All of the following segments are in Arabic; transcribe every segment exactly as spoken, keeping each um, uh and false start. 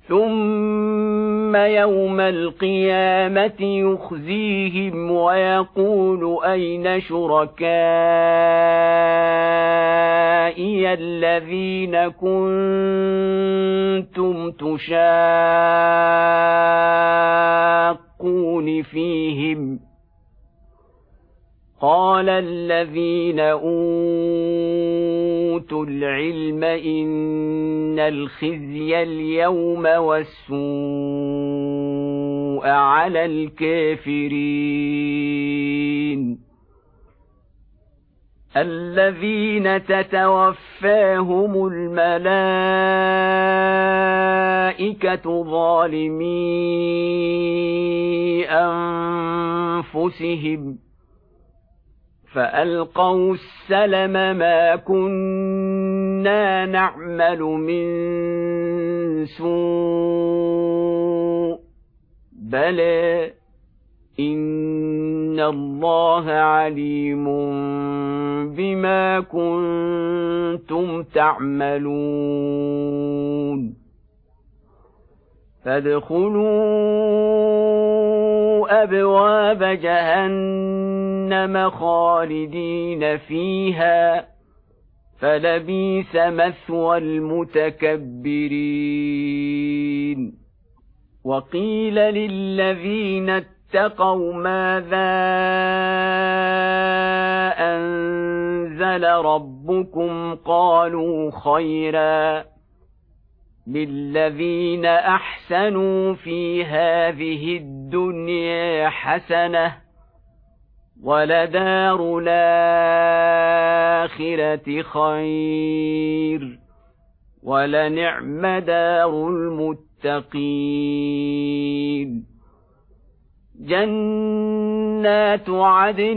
ثم يوم القيامة يخزيهم ويقول أين شركائي الذين كنتم تشاقون فيهم قال الذين أوتوا العلم إن الخزي اليوم والسوء على الكافرين الذين تتوفاهم الملائكة ظالمي أنفسهم فألقوا السلم ما كنا نعمل من سوء بلى إن الله عليم بما كنتم تعملون فادخلوا أبواب جهنم خالدين فيها فلبئس مثوى المتكبرين وقيل للذين اتقوا ماذا أنزل ربكم قالوا خيرا للذين أحسنوا في هذه الدنيا حسنة ولدار الآخرة خير ولنعم دار المتقين جنات عدن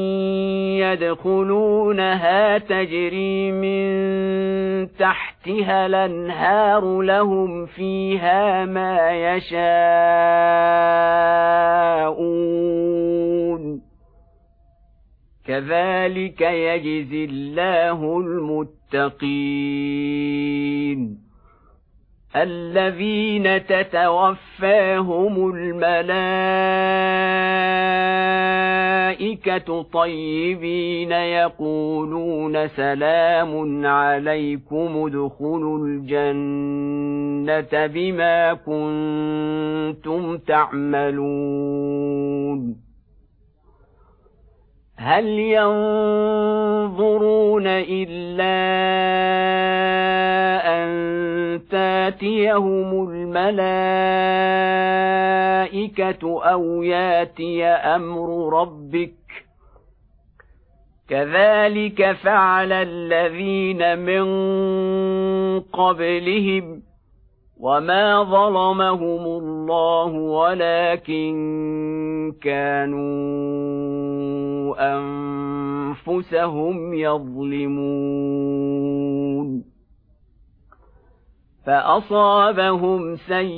يدخلونها تجري من تحتها الأنهار لهم فيها ما يشاءون كذلك يجزي الله المتقين الذين تتوفاهم الملائكة طيبين يقولون سلام عليكم ادخلوا الجنة بما كنتم تعملون هل ينظرون إلا أن تاتيهم الملائكة أو ياتي أمر ربك كذلك فعل الذين من قبلهم وما ظلمهم الله ولكن كانوا أنفسهم يظلمون فأصابهم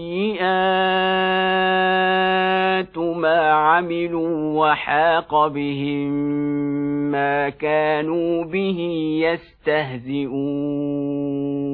سيئات ما عملوا وحاق بهم ما كانوا به يستهزئون